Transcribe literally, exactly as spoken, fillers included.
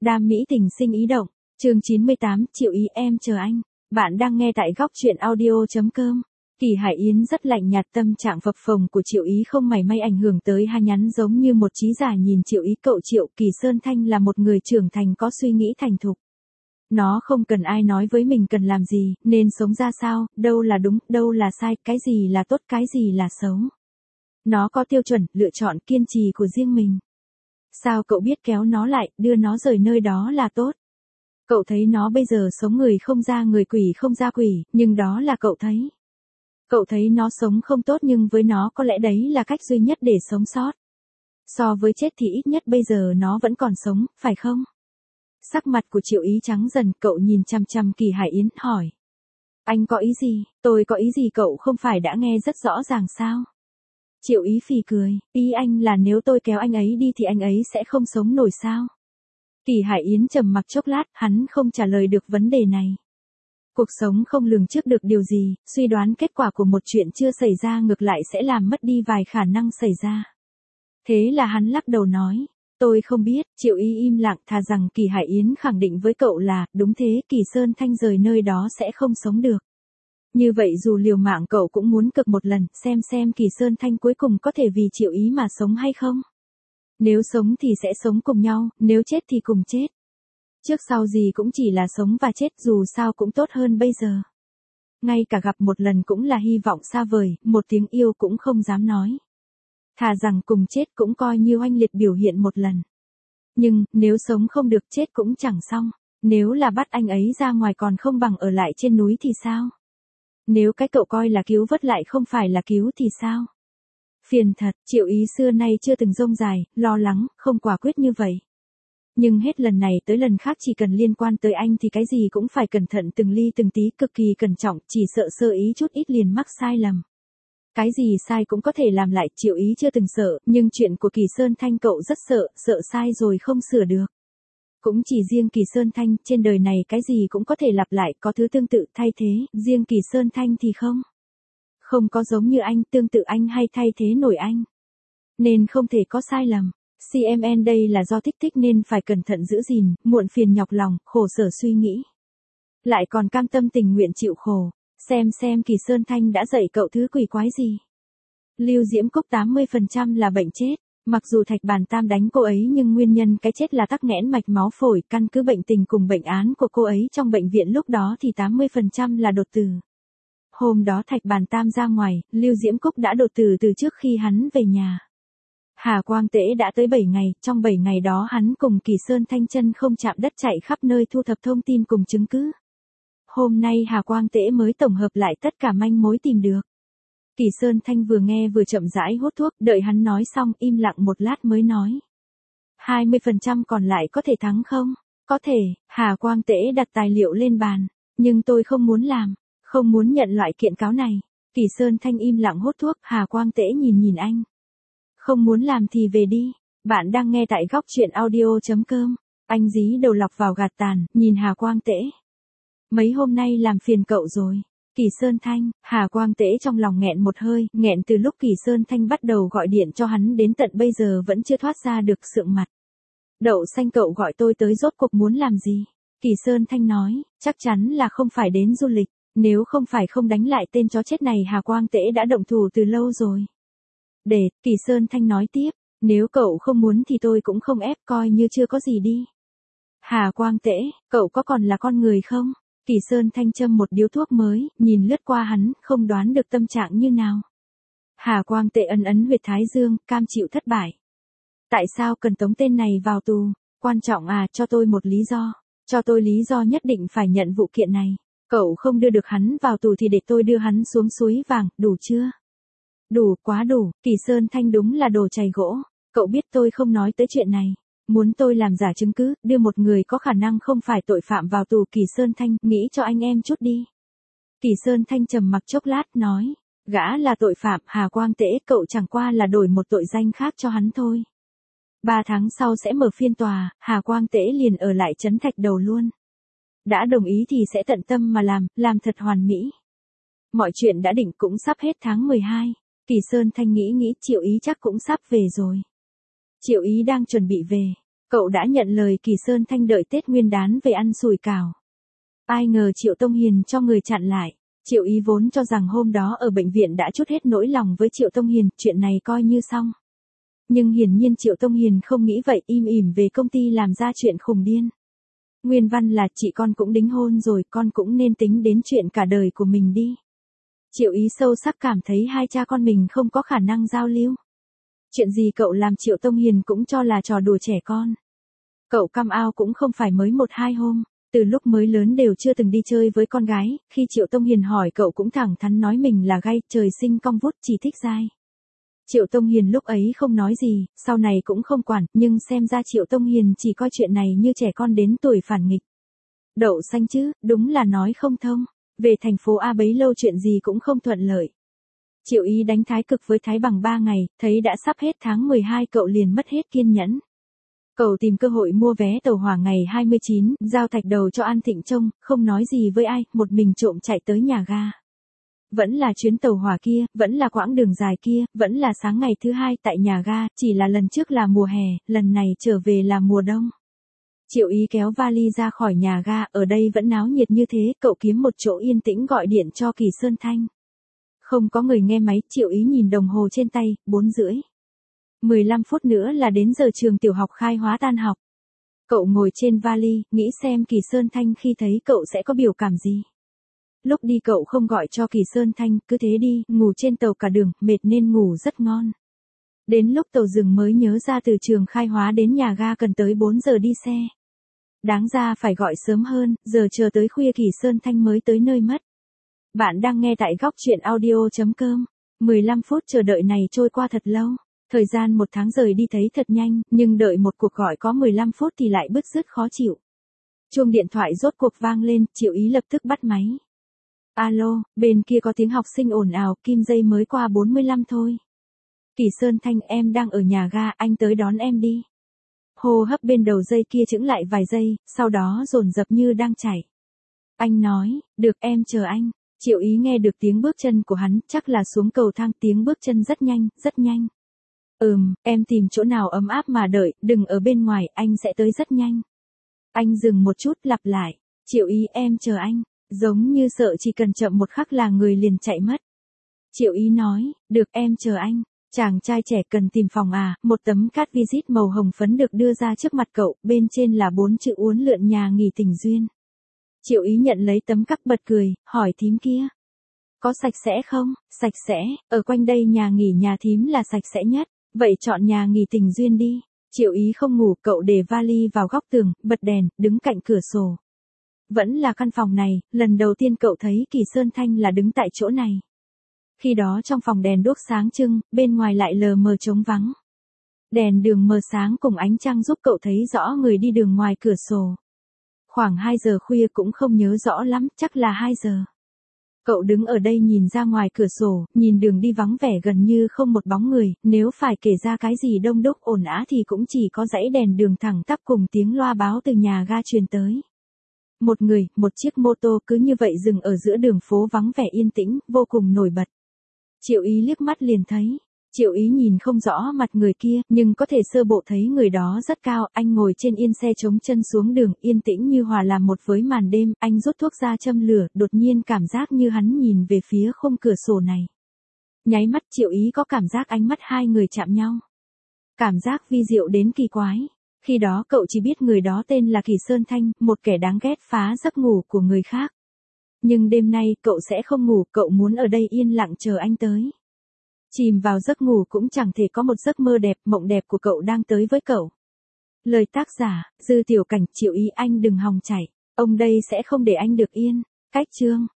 Đam mỹ tình sinh ý động, chương chín mươi tám, Triệu Ý em chờ anh. Bạn đang nghe tại góc truyện audio.com. Kỳ Hải Yến rất lạnh nhạt, tâm trạng phập phồng của Triệu Ý không mảy may ảnh hưởng tới hai nhắn giống như một trí giả nhìn Triệu Ý. Cậu Triệu, Kỳ Sơn Thanh là một người trưởng thành có suy nghĩ thành thục. Nó không cần ai nói với mình cần làm gì, nên sống ra sao, đâu là đúng, đâu là sai, cái gì là tốt, cái gì là xấu. Nó có tiêu chuẩn, lựa chọn, kiên trì của riêng mình. Sao cậu biết kéo nó lại, đưa nó rời nơi đó là tốt? Cậu thấy nó bây giờ sống người không ra người, quỷ không ra quỷ, nhưng đó là cậu thấy. Cậu thấy nó sống không tốt, nhưng với nó có lẽ đấy là cách duy nhất để sống sót. So với chết thì ít nhất bây giờ nó vẫn còn sống, phải không? Sắc mặt của Triệu Ý trắng dần, cậu nhìn chằm chằm Kỳ Hải Yến, hỏi. Anh có ý gì? Tôi có ý gì cậu không phải đã nghe rất rõ ràng sao? Triệu Ý phì cười, ý anh là nếu tôi kéo anh ấy đi thì anh ấy sẽ không sống nổi sao? Kỳ Hải Yến trầm mặc chốc lát, hắn không trả lời được vấn đề này. Cuộc sống không lường trước được điều gì, suy đoán kết quả của một chuyện chưa xảy ra ngược lại sẽ làm mất đi vài khả năng xảy ra. Thế là hắn lắc đầu nói, tôi không biết. Triệu Ý im lặng, thà rằng Kỳ Hải Yến khẳng định với cậu là, đúng thế, Kỳ Sơn Thanh rời nơi đó sẽ không sống được. Như vậy dù liều mạng cậu cũng muốn cực một lần, xem xem Kỳ Sơn Thanh cuối cùng có thể vì Triệu Ý mà sống hay không. Nếu sống thì sẽ sống cùng nhau, nếu chết thì cùng chết. Trước sau gì cũng chỉ là sống và chết, dù sao cũng tốt hơn bây giờ. Ngay cả gặp một lần cũng là hy vọng xa vời, một tiếng yêu cũng không dám nói. Thà rằng cùng chết cũng coi như oanh liệt biểu hiện một lần. Nhưng, nếu sống không được chết cũng chẳng xong. Nếu là bắt anh ấy ra ngoài còn không bằng ở lại trên núi thì sao? Nếu cái cậu coi là cứu vớt lại không phải là cứu thì sao? Phiền thật, Triệu Ý xưa nay chưa từng rông dài, lo lắng, không quả quyết như vậy. Nhưng hết lần này tới lần khác chỉ cần liên quan tới anh thì cái gì cũng phải cẩn thận từng ly từng tí, cực kỳ cẩn trọng, chỉ sợ sơ ý chút ít liền mắc sai lầm. Cái gì sai cũng có thể làm lại, Triệu Ý chưa từng sợ, nhưng chuyện của Kỳ Sơn Thanh cậu rất sợ, sợ sai rồi không sửa được. Cũng chỉ riêng Kỳ Sơn Thanh, trên đời này cái gì cũng có thể lặp lại, có thứ tương tự thay thế, riêng Kỳ Sơn Thanh thì không. Không có giống như anh, tương tự anh hay thay thế nổi anh. Nên không thể có sai lầm. xê em en đây là do thích thích nên phải cẩn thận giữ gìn, muộn phiền nhọc lòng, khổ sở suy nghĩ. Lại còn cam tâm tình nguyện chịu khổ. Xem xem Kỳ Sơn Thanh đã dạy cậu thứ quỷ quái gì. Lưu Diễm Cúc tám mươi phần trăm là bệnh chết. Mặc dù Thạch Bàn Tam đánh cô ấy nhưng nguyên nhân cái chết là tắc nghẽn mạch máu phổi, căn cứ bệnh tình cùng bệnh án của cô ấy trong bệnh viện lúc đó thì tám mươi phần trăm là đột tử. Hôm đó Thạch Bàn Tam ra ngoài, Lưu Diễm Cúc đã đột tử từ trước khi hắn về nhà. Hà Quang Tễ đã tới bảy ngày, trong bảy ngày đó hắn cùng Kỳ Sơn Thanh chân không chạm đất chạy khắp nơi thu thập thông tin cùng chứng cứ. Hôm nay Hà Quang Tễ mới tổng hợp lại tất cả manh mối tìm được. Kỳ Sơn Thanh vừa nghe vừa chậm rãi hút thuốc, đợi hắn nói xong im lặng một lát mới nói. hai mươi phần trăm còn lại có thể thắng không? Có thể. Hà Quang Tễ đặt tài liệu lên bàn. Nhưng tôi không muốn làm, không muốn nhận loại kiện cáo này. Kỳ Sơn Thanh im lặng hút thuốc, Hà Quang Tễ nhìn nhìn anh. Không muốn làm thì về đi. Bạn đang nghe tại góc truyện audio.com. Anh dí đầu lọc vào gạt tàn, nhìn Hà Quang Tễ. Mấy hôm nay làm phiền cậu rồi. Kỳ Sơn Thanh, Hà Quang Tễ trong lòng nghẹn một hơi, nghẹn từ lúc Kỳ Sơn Thanh bắt đầu gọi điện cho hắn đến tận bây giờ vẫn chưa thoát ra được sượng mặt. Đậu xanh cậu gọi tôi tới rốt cuộc muốn làm gì? Kỳ Sơn Thanh nói, chắc chắn là không phải đến du lịch, nếu không phải không đánh lại tên chó chết này Hà Quang Tễ đã động thủ từ lâu rồi. Để, Kỳ Sơn Thanh nói tiếp, nếu cậu không muốn thì tôi cũng không ép, coi như chưa có gì đi. Hà Quang Tễ, cậu có còn là con người không? Kỳ Sơn Thanh châm một điếu thuốc mới, nhìn lướt qua hắn, không đoán được tâm trạng như nào. Hà Quang Tễ ấn ấn huyệt thái dương, cam chịu thất bại. Tại sao cần tống tên này vào tù? Quan trọng à, cho tôi một lý do. Cho tôi lý do nhất định phải nhận vụ kiện này. Cậu không đưa được hắn vào tù thì để tôi đưa hắn xuống suối vàng, đủ chưa? Đủ, quá đủ. Kỳ Sơn Thanh đúng là đồ chày gỗ. Cậu biết tôi không nói tới chuyện này. Muốn tôi làm giả chứng cứ, đưa một người có khả năng không phải tội phạm vào tù. Kỳ Sơn Thanh, nghĩ cho anh em chút đi. Kỳ Sơn Thanh trầm mặc chốc lát, nói, gã là tội phạm, Hà Quang Tễ, cậu chẳng qua là đổi một tội danh khác cho hắn thôi. Ba tháng sau sẽ mở phiên tòa, Hà Quang Tễ liền ở lại trấn Thạch Đầu luôn. Đã đồng ý thì sẽ tận tâm mà làm, làm thật hoàn mỹ. Mọi chuyện đã định cũng sắp hết tháng mười hai. Kỳ Sơn Thanh nghĩ nghĩ, Triệu Ý chắc cũng sắp về rồi. Triệu Ý đang chuẩn bị về. Cậu đã nhận lời Kỳ Sơn Thanh đợi Tết Nguyên đán về ăn sủi cảo. Ai ngờ Triệu Tông Hiền cho người chặn lại. Triệu Ý vốn cho rằng hôm đó ở bệnh viện đã trút hết nỗi lòng với Triệu Tông Hiền, chuyện này coi như xong. Nhưng hiển nhiên Triệu Tông Hiền không nghĩ vậy, im ỉm về công ty làm ra chuyện khùng điên. Nguyên văn là chị con cũng đính hôn rồi, con cũng nên tính đến chuyện cả đời của mình đi. Triệu Ý sâu sắc cảm thấy hai cha con mình không có khả năng giao lưu. Chuyện gì cậu làm Triệu Tông Hiền cũng cho là trò đùa trẻ con. Cậu căm ao cũng không phải mới một hai hôm, từ lúc mới lớn đều chưa từng đi chơi với con gái, khi Triệu Tông Hiền hỏi cậu cũng thẳng thắn nói mình là gay, trời sinh cong vút, chỉ thích dai. Triệu Tông Hiền lúc ấy không nói gì, sau này cũng không quản, nhưng xem ra Triệu Tông Hiền chỉ coi chuyện này như trẻ con đến tuổi phản nghịch. Đậu xanh chứ, đúng là nói không thông, về thành phố A bấy lâu chuyện gì cũng không thuận lợi. Triệu Ý đánh thái cực với Thái Bằng ba ngày, thấy đã sắp hết tháng mười hai cậu liền mất hết kiên nhẫn. Cậu tìm cơ hội mua vé tàu hỏa ngày hai mươi chín, giao thạch đầu cho An Thịnh trông, không nói gì với ai, một mình trộm chạy tới nhà ga. Vẫn là chuyến tàu hỏa kia, vẫn là quãng đường dài kia, vẫn là sáng ngày thứ hai tại nhà ga, chỉ là lần trước là mùa hè, lần này trở về là mùa đông. Triệu Ý kéo vali ra khỏi nhà ga, ở đây vẫn náo nhiệt như thế, cậu kiếm một chỗ yên tĩnh gọi điện cho Kỳ Sơn Thanh. Không có người nghe máy, Triệu Ý nhìn đồng hồ trên tay, bốn rưỡi. mười lăm phút nữa là đến giờ trường tiểu học khai hóa tan học. Cậu ngồi trên vali, nghĩ xem Kỳ Sơn Thanh khi thấy cậu sẽ có biểu cảm gì. Lúc đi cậu không gọi cho Kỳ Sơn Thanh, cứ thế đi, ngủ trên tàu cả đường, mệt nên ngủ rất ngon. Đến lúc tàu dừng mới nhớ ra từ trường khai hóa đến nhà ga cần tới bốn giờ đi xe. Đáng ra phải gọi sớm hơn, giờ chờ tới khuya Kỳ Sơn Thanh mới tới nơi mất. Bạn đang nghe tại góc truyện audio chấm com. mười lăm phút chờ đợi này trôi qua thật lâu. Thời gian một tháng rời đi thấy thật nhanh, nhưng đợi một cuộc gọi có mười lăm phút thì lại bứt rứt khó chịu. Chuông điện thoại rốt cuộc vang lên, Triệu Ý lập tức bắt máy. Alo, bên kia có tiếng học sinh ồn ào, kim dây mới qua bốn mươi lăm thôi. Kỳ Sơn Thanh, em đang ở nhà ga, anh tới đón em đi. Hô hấp bên đầu dây kia chững lại vài giây, sau đó dồn dập như đang chảy. Anh nói, được em chờ anh. Triệu Ý nghe được tiếng bước chân của hắn, chắc là xuống cầu thang, tiếng bước chân rất nhanh, rất nhanh. Ừm, em tìm chỗ nào ấm áp mà đợi, đừng ở bên ngoài, anh sẽ tới rất nhanh. Anh dừng một chút, lặp lại. Triệu Ý, em chờ anh. Giống như sợ chỉ cần chậm một khắc là người liền chạy mất. Triệu Ý nói, được em chờ anh. Chàng trai trẻ cần tìm phòng à, một tấm card visit màu hồng phấn được đưa ra trước mặt cậu, bên trên là bốn chữ uốn lượn nhà nghỉ Tình Duyên. Triệu Ý nhận lấy tấm card bật cười, hỏi thím kia. Có sạch sẽ không? Sạch sẽ, ở quanh đây nhà nghỉ nhà thím là sạch sẽ nhất, vậy chọn nhà nghỉ Tình Duyên đi. Triệu Ý không ngủ, cậu để vali vào góc tường, bật đèn, đứng cạnh cửa sổ. Vẫn là căn phòng này, lần đầu tiên cậu thấy Kỳ Sơn Thanh là đứng tại chỗ này. Khi đó trong phòng đèn đuốc sáng trưng, bên ngoài lại lờ mờ trống vắng. Đèn đường mờ sáng cùng ánh trăng giúp cậu thấy rõ người đi đường ngoài cửa sổ. Khoảng hai giờ khuya cũng không nhớ rõ lắm, chắc là hai giờ. Cậu đứng ở đây nhìn ra ngoài cửa sổ, nhìn đường đi vắng vẻ gần như không một bóng người, nếu phải kể ra cái gì đông đúc ồn ào thì cũng chỉ có dãy đèn đường thẳng tắp cùng tiếng loa báo từ nhà ga truyền tới. Một người, một chiếc mô tô cứ như vậy dừng ở giữa đường phố vắng vẻ yên tĩnh, vô cùng nổi bật. Triệu Ý liếc mắt liền thấy. Triệu Ý nhìn không rõ mặt người kia, nhưng có thể sơ bộ thấy người đó rất cao, anh ngồi trên yên xe chống chân xuống đường, yên tĩnh như hòa làm một với màn đêm, anh rút thuốc ra châm lửa, đột nhiên cảm giác như hắn nhìn về phía khung cửa sổ này. Nháy mắt Triệu Ý có cảm giác ánh mắt hai người chạm nhau. Cảm giác vi diệu đến kỳ quái. Khi đó cậu chỉ biết người đó tên là Kỳ Sơn Thanh, một kẻ đáng ghét phá giấc ngủ của người khác. Nhưng đêm nay cậu sẽ không ngủ, cậu muốn ở đây yên lặng chờ anh tới. Chìm vào giấc ngủ cũng chẳng thể có một giấc mơ đẹp, mộng đẹp của cậu đang tới với cậu. Lời tác giả, Dư Tiểu Cảnh. Triệu Ý, anh đừng hòng chạy, ông đây sẽ không để anh được yên. Cách chương.